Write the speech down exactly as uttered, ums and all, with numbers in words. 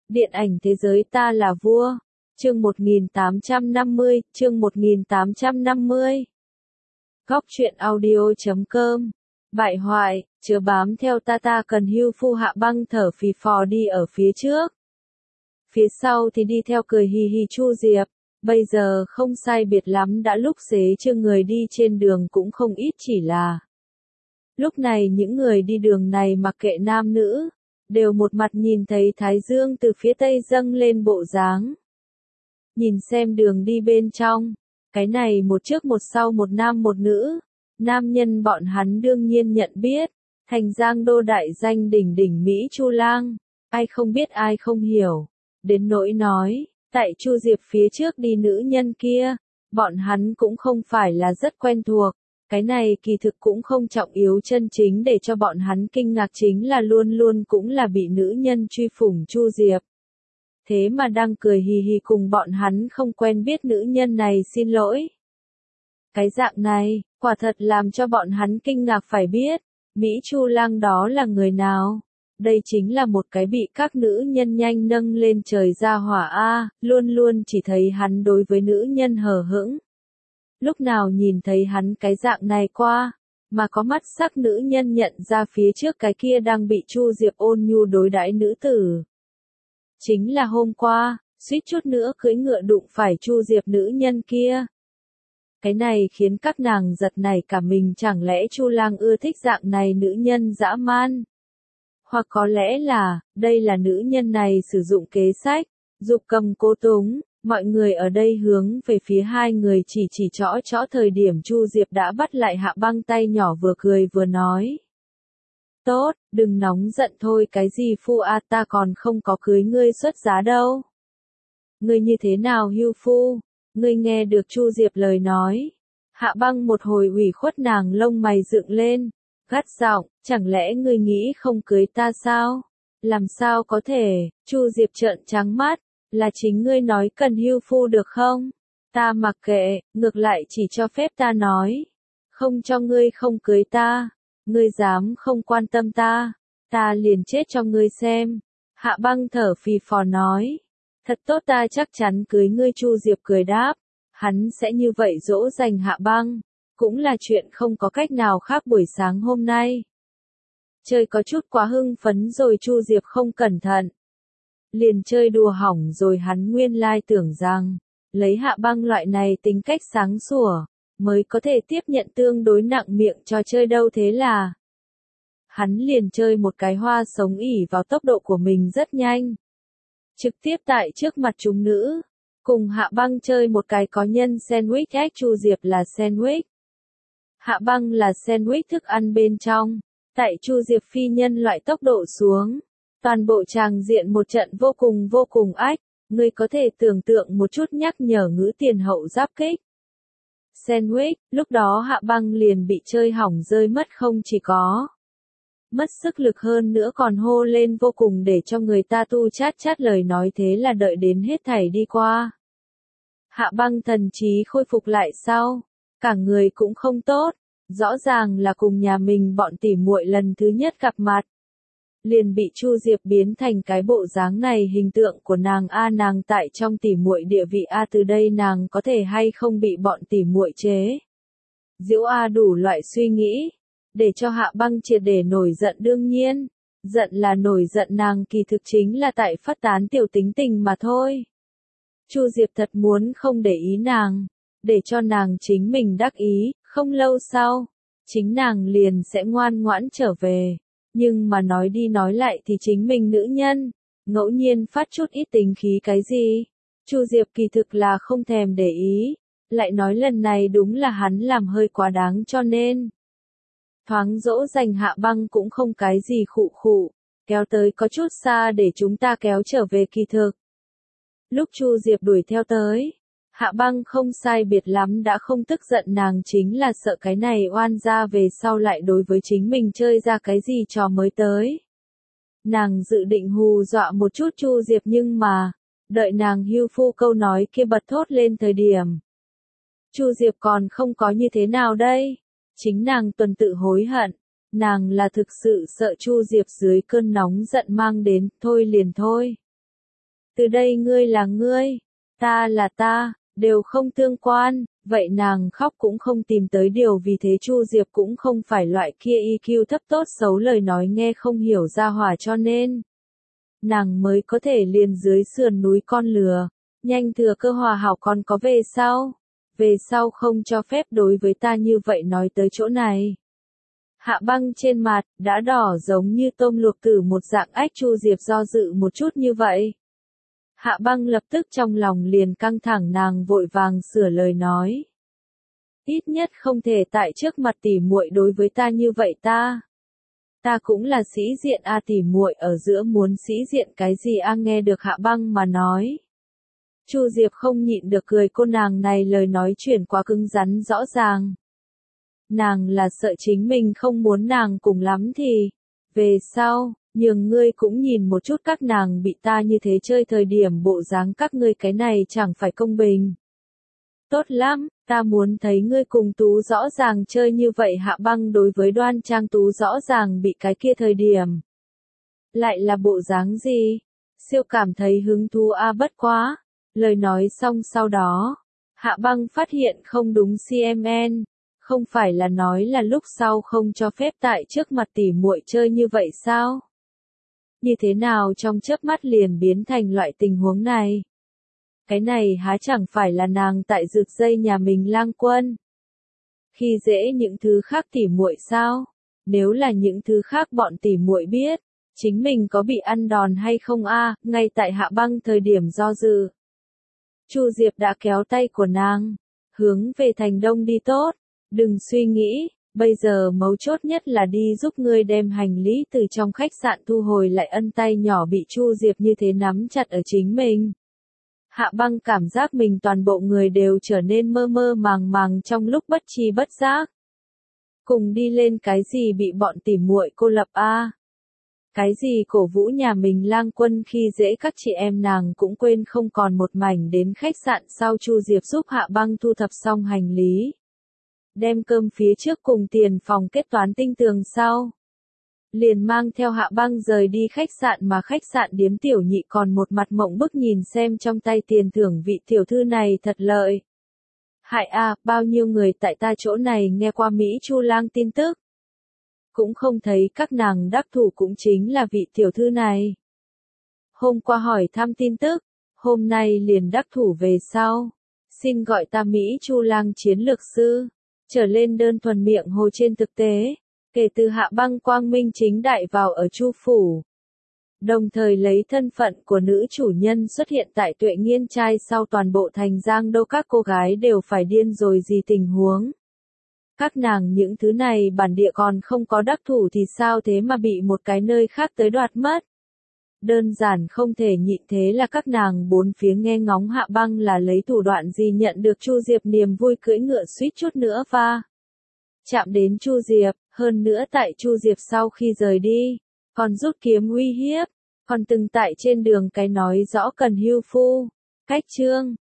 Điện ảnh thế giới ta là vua. Chương một nghìn tám trăm năm mươi, chương một nghìn tám trăm năm mươi. Góc truyện audio chấm com. Bại hoại, chớ bám theo ta ta cần hưu phu Hạ Băng thở phì phò đi ở phía trước. Phía sau thì đi theo cười hì hì Chu Diệp, bây giờ không sai biệt lắm đã lúc xế chưa người đi trên đường cũng không ít chỉ là. Lúc này những người đi đường này mặc kệ nam nữ, đều một mặt nhìn thấy Thái Dương từ phía tây dâng lên bộ dáng. Nhìn xem đường đi bên trong, cái này một trước một sau một nam một nữ, nam nhân bọn hắn đương nhiên nhận biết, thành Giang Đô đại danh đỉnh đỉnh Mỹ Chu Lang, ai không biết ai không hiểu, đến nỗi nói, tại Chu Diệp phía trước đi nữ nhân kia, bọn hắn cũng không phải là rất quen thuộc. Cái này kỳ thực cũng không trọng yếu, chân chính để cho bọn hắn kinh ngạc chính là luôn luôn cũng là bị nữ nhân truy phủng Chu Diệp. Thế mà đang cười hì hì cùng bọn hắn không quen biết nữ nhân này xin lỗi. Cái dạng này, quả thật làm cho bọn hắn kinh ngạc phải biết, Mỹ Chu Lang đó là người nào? Đây chính là một cái bị các nữ nhân nhanh nâng lên trời ra hỏa A, luôn luôn chỉ thấy hắn đối với nữ nhân hờ hững. Lúc nào nhìn thấy hắn cái dạng này qua, mà có mắt sắc nữ nhân nhận ra phía trước cái kia đang bị Chu Diệp ôn nhu đối đãi nữ tử. Chính là hôm qua, suýt chút nữa cưỡi ngựa đụng phải Chu Diệp nữ nhân kia. Cái này khiến các nàng giật nảy cả mình, chẳng lẽ Chu Lang ưa thích dạng này nữ nhân dã man? Hoặc có lẽ là, đây là nữ nhân này sử dụng kế sách, dục cầm cố túng. Mọi người ở đây hướng về phía hai người chỉ chỉ trõ trõ thời điểm Chu Diệp đã bắt lại Hạ Băng tay nhỏ, vừa cười vừa nói. Tốt, đừng nóng giận thôi, cái gì phu a, ta còn không có cưới ngươi xuất giá đâu. Ngươi như thế nào hưu phu? Ngươi nghe được Chu Diệp lời nói. Hạ Băng một hồi ủy khuất, nàng lông mày dựng lên, gắt giọng, chẳng lẽ ngươi nghĩ không cưới ta sao? Làm sao có thể? Chu Diệp trợn trắng mắt. Là chính ngươi nói cần hưu phu được không? Ta mặc kệ, ngược lại chỉ cho phép ta nói. Không cho ngươi không cưới ta. Ngươi dám không quan tâm ta, ta liền chết cho ngươi xem. Hạ Băng thở phì phò nói. Thật tốt, ta chắc chắn cưới ngươi. Chu Diệp cười đáp. Hắn sẽ như vậy dỗ dành Hạ Băng, cũng là chuyện không có cách nào khác. Buổi sáng hôm nay, chơi có chút quá hưng phấn rồi, Chu Diệp không cẩn thận liền chơi đùa hỏng rồi. Hắn nguyên lai tưởng rằng, lấy Hạ Băng loại này tính cách sáng sủa, mới có thể tiếp nhận tương đối nặng miệng trò chơi đâu, thế là hắn liền chơi một cái hoa sống, ỉ vào tốc độ của mình rất nhanh. Trực tiếp tại trước mặt chúng nữ, cùng Hạ Băng chơi một cái có nhân sandwich egg. Chu Diệp là sandwich, Hạ Băng là sandwich thức ăn bên trong. Tại Chu Diệp phi nhân loại tốc độ xuống, toàn bộ tràng diện một trận vô cùng vô cùng ách, ngươi có thể tưởng tượng một chút nhắc nhở ngữ tiền hậu giáp kích. Sandwich, lúc đó Hạ Băng liền bị chơi hỏng rơi mất, không chỉ có mất sức lực hơn nữa còn hô lên vô cùng để cho người ta tu chát chát lời nói. Thế là đợi đến hết thảy đi qua, Hạ Băng thần trí khôi phục lại sau, cả người cũng không tốt, rõ ràng là cùng nhà mình bọn tỉ muội lần thứ nhất gặp mặt, liền bị Chu Diệp biến thành cái bộ dáng này. Hình tượng của nàng a, nàng tại trong tỉ muội địa vị a, từ đây nàng có thể hay không bị bọn tỉ muội chế giễu a, đủ loại suy nghĩ, để cho Hạ Băng triệt để nổi giận. Đương nhiên, giận là nổi giận, nàng kỳ thực chính là tại phát tán tiểu tính tình mà thôi. Chu Diệp thật muốn không để ý nàng, để cho nàng chính mình đắc ý, không lâu sau, chính nàng liền sẽ ngoan ngoãn trở về. Nhưng mà nói đi nói lại thì chính mình nữ nhân, ngẫu nhiên phát chút ít tính khí cái gì, Chu Diệp kỳ thực là không thèm để ý, lại nói lần này đúng là hắn làm hơi quá đáng, cho nên thoáng dỗ dành Hạ Băng cũng không cái gì khụ khụ, kéo tới có chút xa để chúng ta kéo trở về. Kỳ thực, lúc Chu Diệp đuổi theo tới, Hạ Băng không sai biệt lắm đã không tức giận, nàng chính là sợ cái này oan gia về sau lại đối với chính mình chơi ra cái gì trò mới tới. Nàng dự định hù dọa một chút Chu Diệp, nhưng mà, đợi nàng hưu phu câu nói kia bật thốt lên thời điểm, Chu Diệp còn không có như thế nào đây, chính nàng tuần tự hối hận, nàng là thực sự sợ Chu Diệp dưới cơn nóng giận mang đến, thôi liền thôi. Từ đây ngươi là ngươi, ta là ta, đều không tương quan, vậy nàng khóc cũng không tìm tới điều, vì thế Chu Diệp cũng không phải loại kia i kiu thấp tốt xấu lời nói nghe không hiểu ra hỏa, cho nên nàng mới có thể liền dưới sườn núi con lừa, nhanh thừa cơ hòa hảo. Còn có về sau, về sau không cho phép đối với ta như vậy. Nói tới chỗ này, Hạ Băng trên mặt đã đỏ giống như tôm luộc tử một dạng. Ách, Chu Diệp do dự một chút như vậy, Hạ Băng lập tức trong lòng liền căng thẳng, nàng vội vàng sửa lời nói. Ít nhất không thể tại trước mặt tỷ muội đối với ta như vậy, ta. Ta cũng là sĩ diện a, tỷ muội ở giữa muốn sĩ diện cái gì a? Nghe được Hạ Băng mà nói, Chu Diệp không nhịn được cười, cô nàng này lời nói chuyển quá cứng rắn rõ ràng. Nàng là sợ chính mình không muốn, nàng cùng lắm thì về sau nhường ngươi cũng nhìn một chút các nàng bị ta như thế chơi thời điểm bộ dáng các ngươi, cái này chẳng phải công bình. Tốt lắm, ta muốn thấy ngươi cùng Tú rõ ràng chơi như vậy. Hạ Băng đối với Đoan Trang Tú rõ ràng bị cái kia thời điểm lại là bộ dáng gì, siêu cảm thấy hứng thú a. Bất quá, lời nói xong sau đó, Hạ Băng phát hiện không đúng, xê em en không phải là nói là lúc sau không cho phép tại trước mặt tỷ muội chơi như vậy sao? Như thế nào trong chớp mắt liền biến thành loại tình huống này? Cái này há chẳng phải là nàng tại rực dây nhà mình Lang Quân? Khi dễ những thứ khác tỷ muội sao? Nếu là những thứ khác bọn tỷ muội biết, chính mình có bị ăn đòn hay không a? Ngay tại Hạ Băng thời điểm do dự, Chu Diệp đã kéo tay của nàng, hướng về thành đông đi. Tốt, đừng suy nghĩ, bây giờ mấu chốt nhất là đi giúp ngươi đem hành lý từ trong khách sạn thu hồi lại. Ân, tay nhỏ bị Chu Diệp như thế nắm chặt ở chính mình. Hạ Băng cảm giác mình toàn bộ người đều trở nên mơ mơ màng màng trong lúc bất tri bất giác. Cùng đi lên cái gì bị bọn tỉ muội cô lập a? Cái gì cổ vũ nhà mình Lang Quân khi dễ các chị em, nàng cũng quên không còn một mảnh. Đến khách sạn sau, Chu Diệp giúp Hạ Băng thu thập xong hành lý, đem cơm phía trước cùng tiền phòng kết toán tinh tường sau, liền mang theo Hạ Băng rời đi khách sạn. Mà khách sạn điếm tiểu nhị còn một mặt mộng bức nhìn xem trong tay tiền thưởng, vị tiểu thư này thật lợi hại a, bao nhiêu người tại ta chỗ này nghe qua Mỹ Chu Lang tin tức, cũng không thấy các nàng đắc thủ, cũng chính là vị tiểu thư này. Hôm qua hỏi thăm tin tức, hôm nay liền đắc thủ về sau. Xin gọi ta Mỹ Chu Lang chiến lược sư, trở lên đơn thuần miệng hồ. Trên thực tế, kể từ Hạ Băng quang minh chính đại vào ở Chu phủ, đồng thời lấy thân phận của nữ chủ nhân xuất hiện tại Tuệ Nghiên trai sau, toàn bộ thành Giang Đô các cô gái đều phải điên rồi. Gì tình huống? Các nàng những thứ này bản địa còn không có đắc thủ thì sao thế mà bị một cái nơi khác tới đoạt mất? Đơn giản không thể nhịn. Thế là các nàng bốn phía nghe ngóng Hạ Băng là lấy thủ đoạn gì nhận được Chu Diệp niềm vui, cưỡi ngựa suýt chút nữa va chạm đến Chu Diệp. Hơn nữa tại Chu Diệp sau khi rời đi, còn rút kiếm uy hiếp, còn từng tại trên đường cái nói rõ cần hưu phu. Cách chương